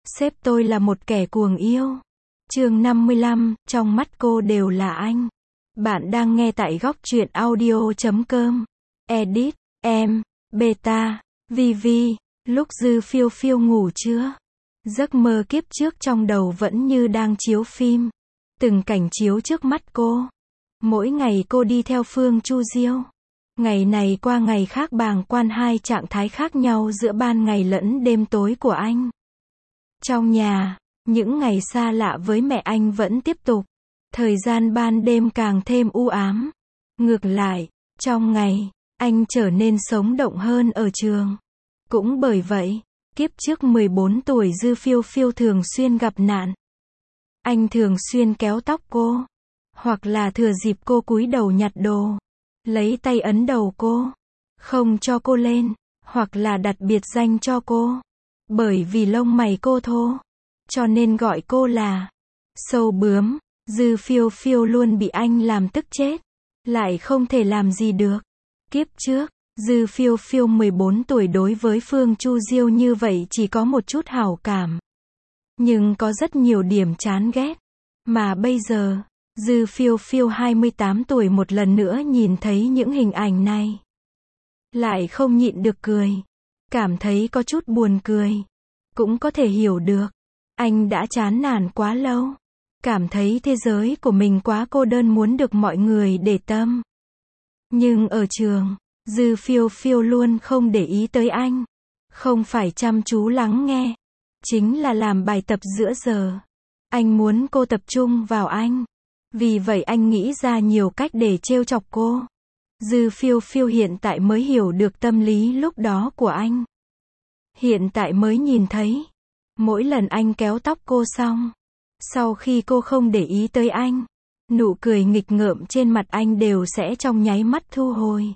Sếp tôi là một kẻ cuồng yêu. Chương 55, trong mắt cô đều là anh. Bạn đang nghe tại góc truyện audio.com. Edit, em, beta, Vivi. Lúc Dư Phiêu Phiêu ngủ chưa? Giấc mơ kiếp trước trong đầu vẫn như đang chiếu phim. Từng cảnh chiếu trước mắt cô. Mỗi ngày cô đi theo Phương Chu Diêu. Ngày này qua ngày khác bàng quan hai trạng thái khác nhau giữa ban ngày lẫn đêm tối của anh. Trong nhà, những ngày xa lạ với mẹ anh vẫn tiếp tục. Thời gian ban đêm càng thêm u ám. Ngược lại, trong ngày, anh trở nên sống động hơn ở trường. Cũng bởi vậy, kiếp trước 14 tuổi Dư Phiêu Phiêu thường xuyên gặp nạn. Anh thường xuyên kéo tóc cô, hoặc là thừa dịp cô cúi đầu nhặt đồ, lấy tay ấn đầu cô, không cho cô lên, hoặc là đặt biệt danh cho cô. Bởi vì lông mày cô thô, cho nên gọi cô là sâu bướm. Dư Phiêu Phiêu luôn bị anh làm tức chết, lại không thể làm gì được. Kiếp trước, Dư Phiêu Phiêu 14 tuổi đối với Phương Chu Diêu như vậy chỉ có một chút hảo cảm. Nhưng có rất nhiều điểm chán ghét. Mà bây giờ, Dư Phiêu Phiêu 28 tuổi một lần nữa nhìn thấy những hình ảnh này. Lại không nhịn được cười. Cảm thấy có chút buồn cười. Cũng có thể hiểu được. Anh đã chán nản quá lâu. Cảm thấy thế giới của mình quá cô đơn muốn được mọi người để tâm. Nhưng ở trường, Dư Phiêu Phiêu luôn không để ý tới anh. Không phải chăm chú lắng nghe. Chính là làm bài tập giữa giờ. Anh muốn cô tập trung vào anh. Vì vậy anh nghĩ ra nhiều cách để trêu chọc cô. Dư Phiêu Phiêu hiện tại mới hiểu được tâm lý lúc đó của anh. Hiện tại mới nhìn thấy. Mỗi lần anh kéo tóc cô xong, sau khi cô không để ý tới anh, nụ cười nghịch ngợm trên mặt anh đều sẽ trong nháy mắt thu hồi.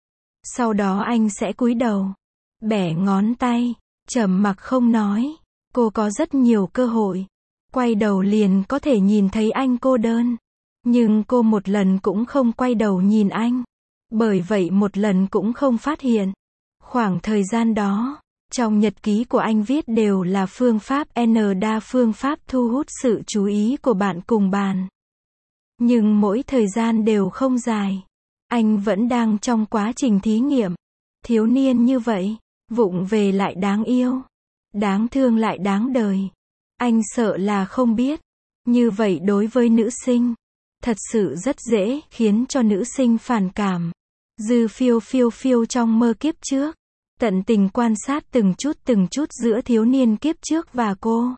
Sau đó anh sẽ cúi đầu, bẻ ngón tay, trầm mặc không nói. Cô có rất nhiều cơ hội. Quay đầu liền có thể nhìn thấy anh cô đơn. Nhưng cô một lần cũng không quay đầu nhìn anh. Bởi vậy một lần cũng không phát hiện. Khoảng thời gian đó, trong nhật ký của anh viết đều là phương pháp đa phương pháp thu hút sự chú ý của bạn cùng bàn. Nhưng mỗi thời gian đều không dài. Anh vẫn đang trong quá trình thí nghiệm. Thiếu niên như vậy, vụng về lại đáng yêu, đáng thương lại đáng đời. Anh sợ là không biết. Như vậy đối với nữ sinh, thật sự rất dễ khiến cho nữ sinh phản cảm. Dư Phiêu Phiêu trong mơ kiếp trước, tận tình quan sát từng chút giữa thiếu niên kiếp trước và cô.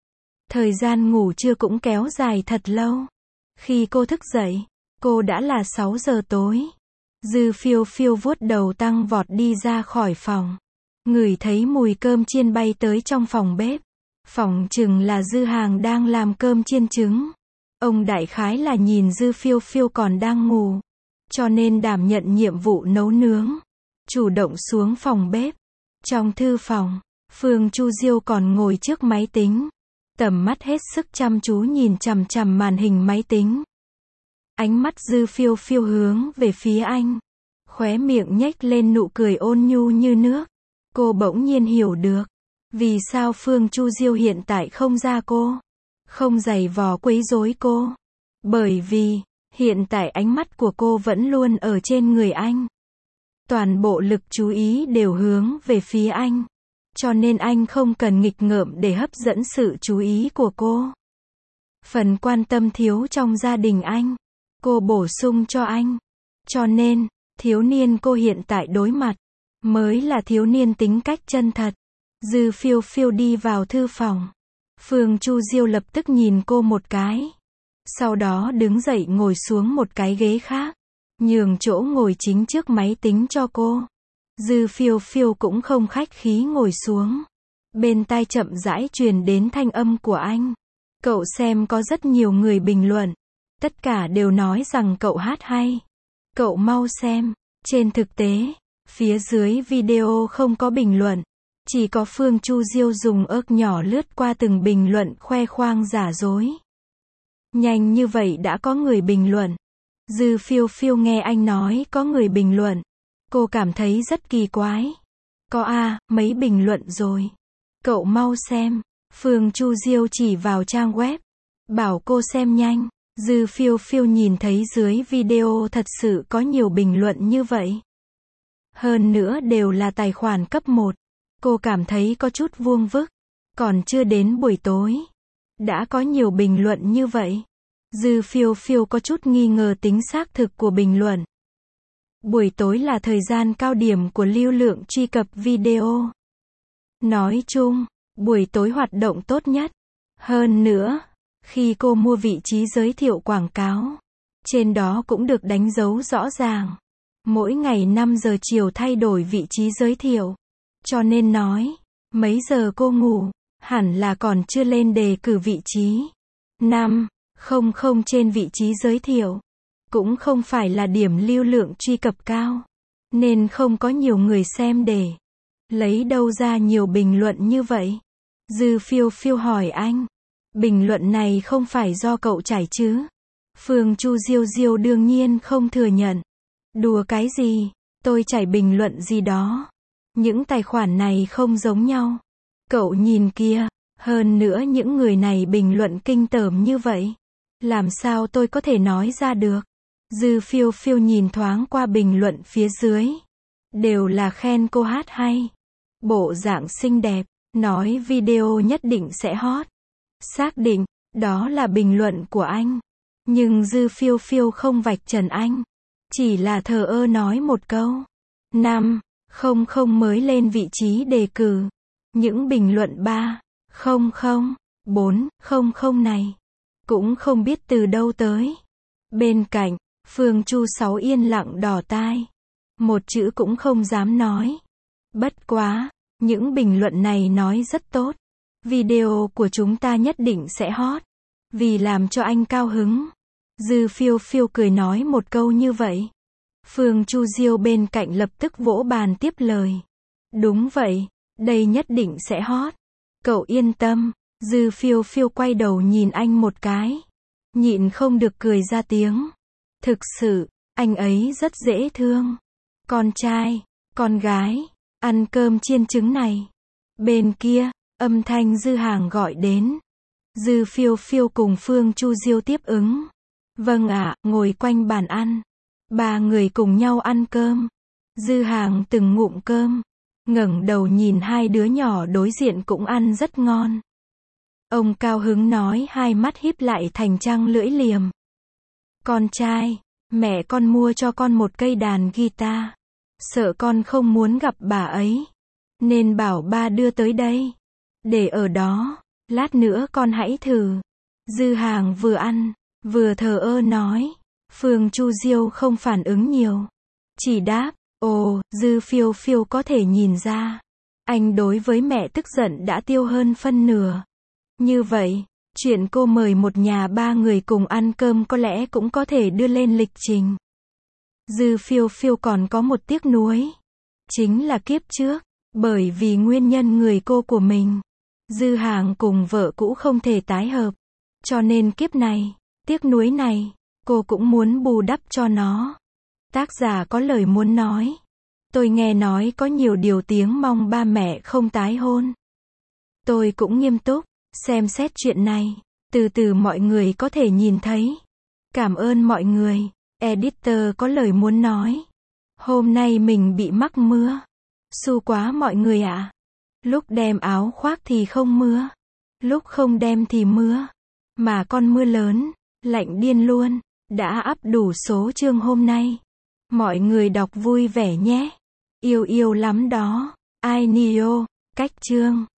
Thời gian ngủ trưa cũng kéo dài thật lâu. Khi cô thức dậy, cô đã là 6 giờ tối. Dư Phiêu Phiêu vuốt đầu tăng vọt đi ra khỏi phòng. Ngửi thấy mùi cơm chiên bay tới trong phòng bếp. Phỏng chừng là Dư Hàng đang làm cơm chiên trứng. Ông đại khái là nhìn Dư Phiêu Phiêu còn đang ngủ, cho nên đảm nhận nhiệm vụ nấu nướng. Chủ động xuống phòng bếp. Trong thư phòng, Phương Chu Diêu còn ngồi trước máy tính. Tầm mắt hết sức chăm chú nhìn chằm chằm màn hình máy tính. Ánh mắt Dư Phiêu Phiêu hướng về phía anh. Khóe miệng nhếch lên nụ cười ôn nhu như nước. Cô bỗng nhiên hiểu được. Vì sao Phương Chu Diêu hiện tại không ra cô. Không giày vò quấy rối cô. Bởi vì, hiện tại ánh mắt của cô vẫn luôn ở trên người anh. Toàn bộ lực chú ý đều hướng về phía anh. Cho nên anh không cần nghịch ngợm để hấp dẫn sự chú ý của cô. Phần quan tâm thiếu trong gia đình anh, cô bổ sung cho anh. Cho nên, thiếu niên cô hiện tại đối mặt, mới là thiếu niên tính cách chân thật. Dư Phiêu Phiêu đi vào thư phòng. Phương Chu Diêu lập tức nhìn cô một cái. Sau đó đứng dậy ngồi xuống một cái ghế khác. Nhường chỗ ngồi chính trước máy tính cho cô. Dư Phiêu Phiêu cũng không khách khí ngồi xuống. Bên tai chậm rãi truyền đến thanh âm của anh. Cậu xem có rất nhiều người bình luận. Tất cả đều nói rằng cậu hát hay. Cậu mau xem. Trên thực tế, phía dưới video không có bình luận. Chỉ có Phương Chu Diêu dùng ớt nhỏ lướt qua từng bình luận khoe khoang giả dối. Nhanh như vậy đã có người bình luận. Dư Phiêu Phiêu nghe anh nói có người bình luận. Cô cảm thấy rất kỳ quái. Có mấy bình luận rồi. Cậu mau xem. Phương Chu Diêu chỉ vào trang web, bảo cô xem nhanh. Dư Phiêu Phiêu nhìn thấy dưới video thật sự có nhiều bình luận như vậy. Hơn nữa đều là tài khoản cấp 1. Cô cảm thấy có chút vuông vức. Còn chưa đến buổi tối, đã có nhiều bình luận như vậy. Dư Phiêu Phiêu có chút nghi ngờ tính xác thực của bình luận. Buổi tối là thời gian cao điểm của lưu lượng truy cập video. Nói chung, buổi tối hoạt động tốt nhất. Hơn nữa, khi cô mua vị trí giới thiệu quảng cáo, trên đó cũng được đánh dấu rõ ràng. Mỗi ngày 5 giờ chiều thay đổi vị trí giới thiệu. Cho nên nói, mấy giờ cô ngủ, hẳn là còn chưa lên đề cử vị trí 500 trên vị trí giới thiệu. Cũng không phải là điểm lưu lượng truy cập cao, nên không có nhiều người xem để. Lấy đâu ra nhiều bình luận như vậy? Dư Phiêu Phiêu hỏi anh. Bình luận này không phải do cậu trải chứ? Phương Chu Diêu Diêu đương nhiên không thừa nhận. Đùa cái gì? Tôi trải bình luận gì đó. Những tài khoản này không giống nhau. Cậu nhìn kia, hơn nữa những người này bình luận kinh tởm như vậy. Làm sao tôi có thể nói ra được? Dư Phiêu Phiêu nhìn thoáng qua bình luận phía dưới. Đều là khen cô hát hay. Bộ dạng xinh đẹp, nói video nhất định sẽ hot. Xác định, đó là bình luận của anh. Nhưng Dư Phiêu Phiêu không vạch trần anh. Chỉ là thờ ơ nói một câu. 500 mới lên vị trí đề cử. Những bình luận 300, 400 này, cũng không biết từ đâu tới. Bên cạnh, Phương Chu Sáu yên lặng đỏ tai. Một chữ cũng không dám nói. Bất quá, những bình luận này nói rất tốt. Video của chúng ta nhất định sẽ hot. Vì làm cho anh cao hứng. Dư Phiêu Phiêu cười nói một câu như vậy. Phương Chu Diêu bên cạnh lập tức vỗ bàn tiếp lời. Đúng vậy, đây nhất định sẽ hot. Cậu yên tâm. Dư Phiêu Phiêu quay đầu nhìn anh một cái. Nhịn không được cười ra tiếng. Thực sự, anh ấy rất dễ thương. Con trai, con gái, ăn cơm chiên trứng này. Bên kia, âm thanh Dư Hàng gọi đến. Dư Phiêu Phiêu cùng Phương Chu Diêu tiếp ứng. Vâng ạ, ngồi quanh bàn ăn. Ba người cùng nhau ăn cơm. Dư Hàng từng ngụm cơm, ngẩng đầu nhìn hai đứa nhỏ đối diện cũng ăn rất ngon. Ông cao hứng nói, hai mắt híp lại thành trăng lưỡi liềm. Con trai, mẹ con mua cho con một cây đàn guitar. Sợ con không muốn gặp bà ấy, nên bảo ba đưa tới đây. Để ở đó, lát nữa con hãy thử. Dư Hàng vừa ăn, vừa thờ ơ nói. Phương Chu Diêu không phản ứng nhiều. Chỉ đáp, ồ, Dư Phiêu Phiêu có thể nhìn ra. Anh đối với mẹ tức giận đã tiêu hơn phân nửa. Như vậy, chuyện cô mời một nhà ba người cùng ăn cơm có lẽ cũng có thể đưa lên lịch trình. Dư Phiêu Phiêu còn có một tiếc nuối. Chính là kiếp trước, bởi vì nguyên nhân người cô của mình, Dư Hàng cùng vợ cũ không thể tái hợp. Cho nên kiếp này, tiếc nuối này, cô cũng muốn bù đắp cho nó. Tác giả có lời muốn nói. Tôi nghe nói có nhiều điều tiếng mong ba mẹ không tái hôn. Tôi cũng nghiêm túc xem xét chuyện này. Từ từ mọi người có thể nhìn thấy. Cảm ơn mọi người. Editor có lời muốn nói. Hôm nay mình bị mắc mưa. Xu quá mọi người ạ. Lúc đem áo khoác thì không mưa. Lúc không đem thì mưa. Mà con mưa lớn, lạnh điên luôn. Đã up đủ số chương hôm nay. Mọi người đọc vui vẻ nhé. Yêu yêu lắm đó. I Nio, cách chương.